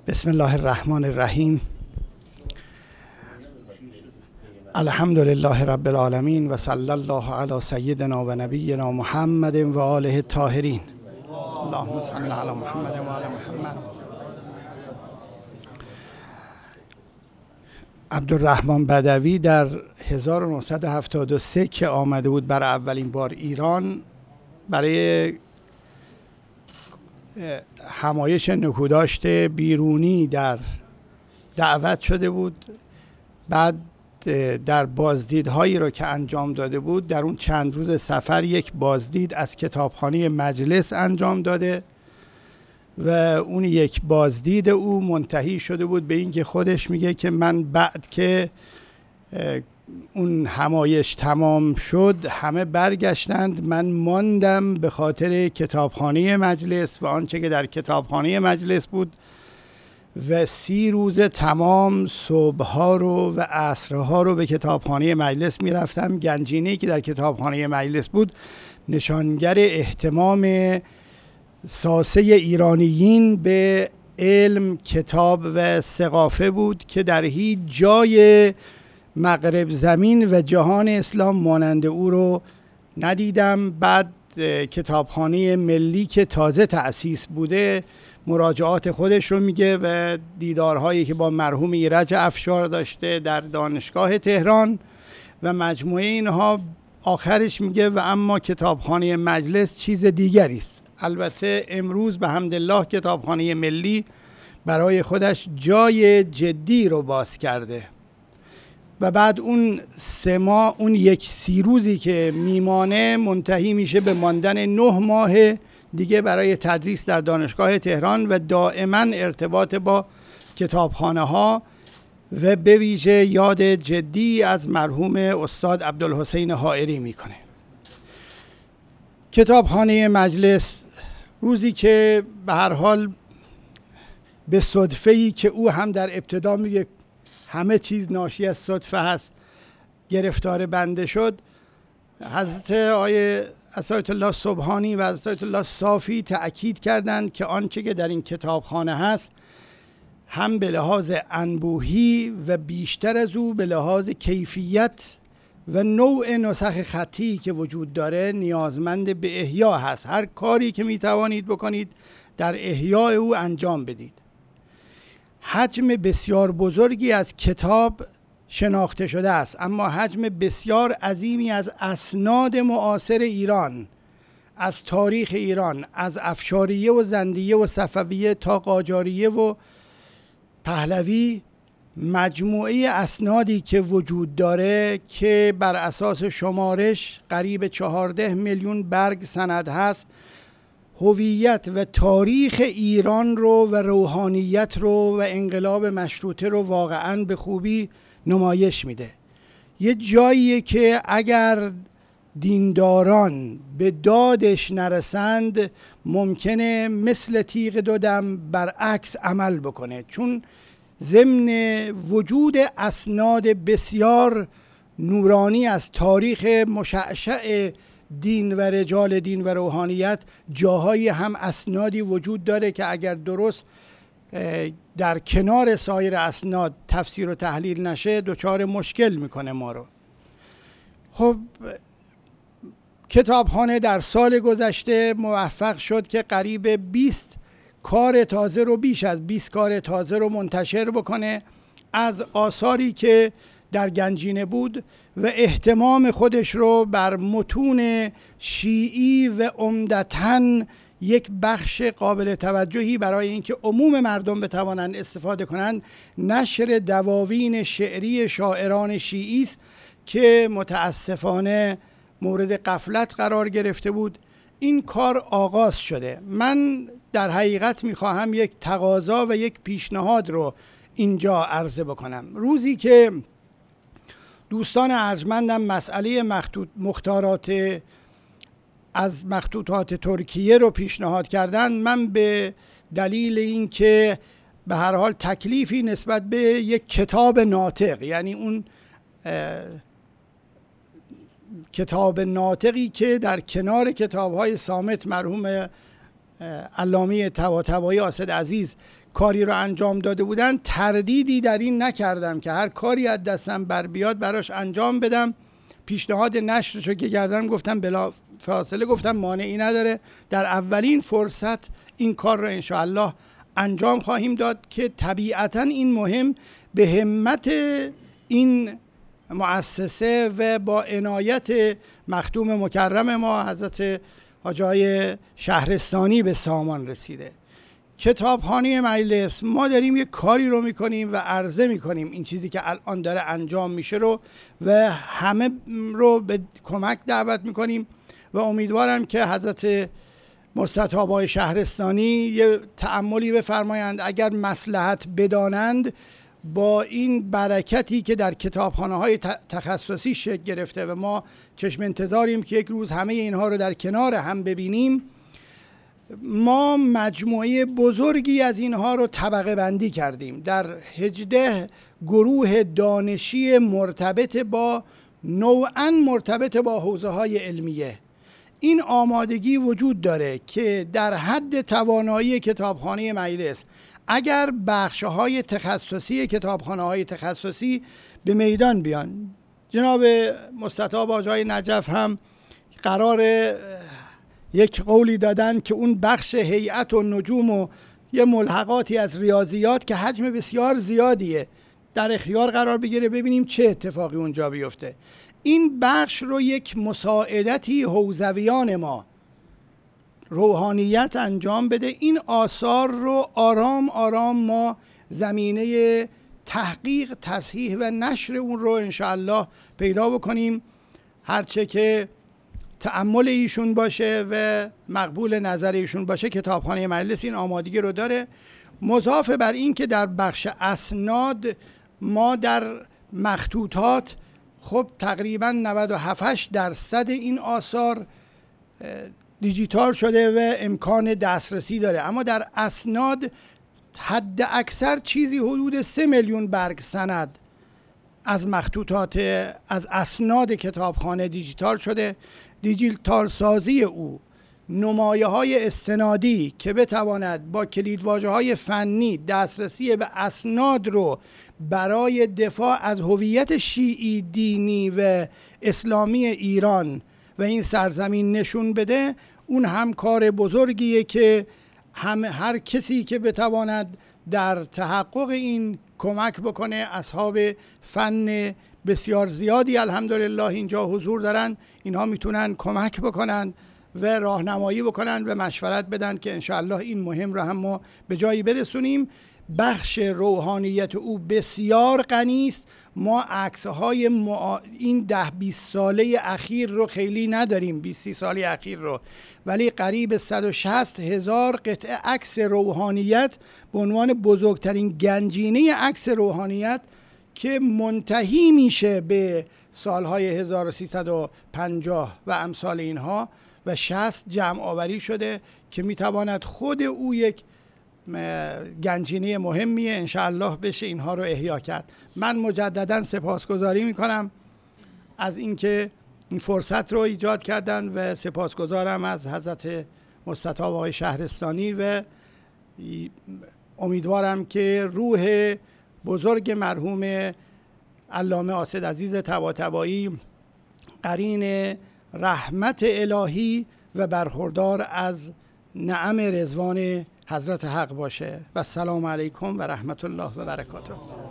بسم الله الرحمن الرحیم. الحمد لله رب العالمین و صلی الله علی سیدنا و نبینا محمد و آله الطاهرین. اللهم صل علی محمد و آل محمد. عبدالرحمن بدوی در 1973 که آمده بود برای اولین بار ایران برای همایش نکوداشت بیرونی در دعوت شده بود. بعد در بازدیدهایی را که انجام داده بود در اون چند روز سفر یک بازدید از کتابخانه مجلس انجام داده و اون یک بازدید او منتهی شده بود به این که خودش میگه که من بعد که اون همایش تمام شد همه برگشتند، من ماندم به خاطر کتابخانه مجلس و آنچه که در کتابخانه مجلس بود و 30 روز تمام صبحها رو و عصرها رو به کتابخانه مجلس میرفتم. گنجینه‌ای که در کتابخانه مجلس بود نشانگر اهتمام ساسه ایرانیین به علم، کتاب و ثقافه بود که در هیچ جای مغرب زمین و جهان اسلام مانند او رو ندیدم. بعد کتابخانه ملی که تازه تأسیس بوده مراجعات خودش رو میگه و دیدارهایی که با مرحوم ایرج افشار داشته در دانشگاه تهران و مجموعه اینها. آخرش میگه و اما کتابخانه مجلس چیز دیگری است. البته امروز به حمدالله کتابخانه ملی برای خودش جای جدی رو باز کرده و بعد اون 3 ماه، اون 30 روزی که میمانه منتهی میشه به ماندن 9 ماه دیگه برای تدریس در دانشگاه تهران و دائما ارتباط با کتابخانه ها و به ویژه یاد جدی از مرحوم استاد عبدالحسین حائری میکنه. کتابخانه مجلس روزی که به هر حال به صدفه‌ای که او هم در ابتدا میگه همه چیز ناشی از صدفه هست گرفتار بنده شد، حضرت آیه اسایت الله سبحانی و حضرت الله صافی تأکید کردند که آنچه که در این کتابخانه هست هم به لحاظ انبوهی و بیشتر از او به لحاظ کیفیت و نوع نسخ خطی که وجود داره نیازمند به احیا هست. هر کاری که میتوانید بکنید در احیای او انجام بدید. حجم بسیار بزرگی از کتاب شناخته شده است، اما حجم بسیار عظیمی از اسناد معاصر ایران، از تاریخ ایران، از افشاریه و زندیه و صفویه تا قاجاریه و پهلوی، مجموعه اسنادی که وجود داره که بر اساس شمارش قریب 14 میلیون برگ سند هست، هویت و تاریخ ایران رو و روحانیت رو و انقلاب مشروطه رو واقعاً به خوبی نمایش میده. یه جاییه که اگر دینداران به دادش نرسند ممکنه مثل تیغ دودم برعکس عمل بکنه، چون ضمن وجود اسناد بسیار نورانی از تاریخ مشعشع دین و رجال دین و روحانیت جاهایی هم اسنادی وجود داره که اگر درست در کنار سایر اسناد تفسیر و تحلیل نشه دچار مشکل میکنه ما رو. خب کتابخانه در سال گذشته موفق شد که قریب 20 کار تازه رو، بیش از 20 کار تازه رو منتشر بکنه از آثاری که در گنجینه بود و اهتمام خودش رو بر متون شیعی و عمدتاً یک بخش قابل توجهی برای اینکه عموم مردم بتوانند استفاده کنند نشر دواوین شعری شاعران شیعی است که متاسفانه مورد غفلت قرار گرفته بود. این کار آغاز شده. من در حقیقت میخواهم یک تقاضا و یک پیشنهاد رو اینجا عرضه بکنم. روزی که دوستان ارجمندم مسئله مختارات از مخطوطات ترکیه رو پیشنهاد کردن، من به دلیل اینکه به هر حال تکلیفی نسبت به یک کتاب ناطق، یعنی اون کتاب ناطقی که در کنار کتاب‌های صامت مرحوم علامه طباطبایی اسد عزیز کاری رو انجام داده بودن تردیدی در این نکردم که هر کاری از دستم بر بیاد براش انجام بدم. پیشنهاد نشرشو که کردم گفتم بلا فاصله گفتم مانعی نداره، در اولین فرصت این کار رو انشاءالله انجام خواهیم داد که طبیعتاً این مهم به همت این مؤسسه و با عنایت مخدوم مکرم ما حضرت حاجی شهرستانی به سامان رسیده. کتابخانه مجلس ما داریم یک کاری رو میکنیم و عرضه میکنیم این چیزی که الان داره انجام میشه رو و همه رو به کمک دعوت میکنیم و امیدوارم که حضرت مستطاب شهرستانی یه تأملی بفرمایند، اگر مصلحت بدانند با این برکتی که در کتابخانه‌های تخصصی شکل گرفته و ما چشم انتظاریم که یک روز همه اینها رو در کنار هم ببینیم، ما مجموعه بزرگی از اینها رو طبقه بندی کردیم در 18 گروه دانشی مرتبط با نوعاً مرتبط با حوزه‌های علمیه. این آمادگی وجود داره که در حد توانایی کتابخانه مجلس اگر بخش‌های تخصصی کتابخانه‌های تخصصی به میدان بیان، جناب مستطاب آقای نجف هم قرار یک قولی دادن که اون بخش هیئت و نجوم و یه ملحقاتی از ریاضیات که حجم بسیار زیادیه در اختیار قرار بگیره، ببینیم چه اتفاقی اونجا بیفته. این بخش رو یک مساعدتی حوزویان ما روحانیت انجام بده. این آثار رو آرام آرام ما زمینه تحقیق، تصحیح و نشر اون رو انشاءالله پیدا بکنیم، هرچه که تأمل ایشون باشه و مقبول نظر ایشون باشه. کتابخانه مجلس این آمادگی رو داره. مضاف بر این که در بخش اسناد ما در مخطوطات خب تقریبا 97% این آثار دیجیتال شده و امکان دسترسی داره، اما در اسناد حد اکثر چیزی حدود 3 میلیون برگ سند از مخطوطات از اسناد کتابخانه دیجیتال شده. دیجیتال سازی او، نمایه های استنادی که بتواند با کلیدواژه های فنی دسترسی به اسناد رو برای دفاع از هویت شیعی دینی و اسلامی ایران و این سرزمین نشون بده، اون هم کار بزرگیه که هر کسی که بتواند در تحقق این کمک بکنه. اصحاب فن بسیار زیادی الحمدلله اینجا حضور دارن، اینها میتونن کمک بکنن و راهنمایی بکنن و مشورت بدن که انشاءالله این مهم رو هم ما به جایی برسونیم. بخش روحانیت او بسیار غنی است. ما عکس‌های این 10-20 ساله اخیر رو خیلی نداریم، 20-30 ساله اخیر رو، ولی قریب 160,000 قطعه عکس روحانیت به عنوان بزرگترین گنجینه عکس روحانیت که منتهی میشه به سالهای 1350 و امثال اینها و 60 جمع آوری شده که میتواند خود او یک گنجینه مهمیه. انشاءالله بشه اینها رو احیا کرد. من مجددا سپاسگزاری میکنم از اینکه این فرصت رو ایجاد کردن و سپاسگزارم از حضرت مستطاب آقای شهرستانی و امیدوارم که روح بزرگ مرحوم علامه آصد عزیز طباطبایی قرین رحمت الهی و برخوردار از نعم رضوان حضرت حق باشه. و السلام علیکم و رحمت الله و برکاته.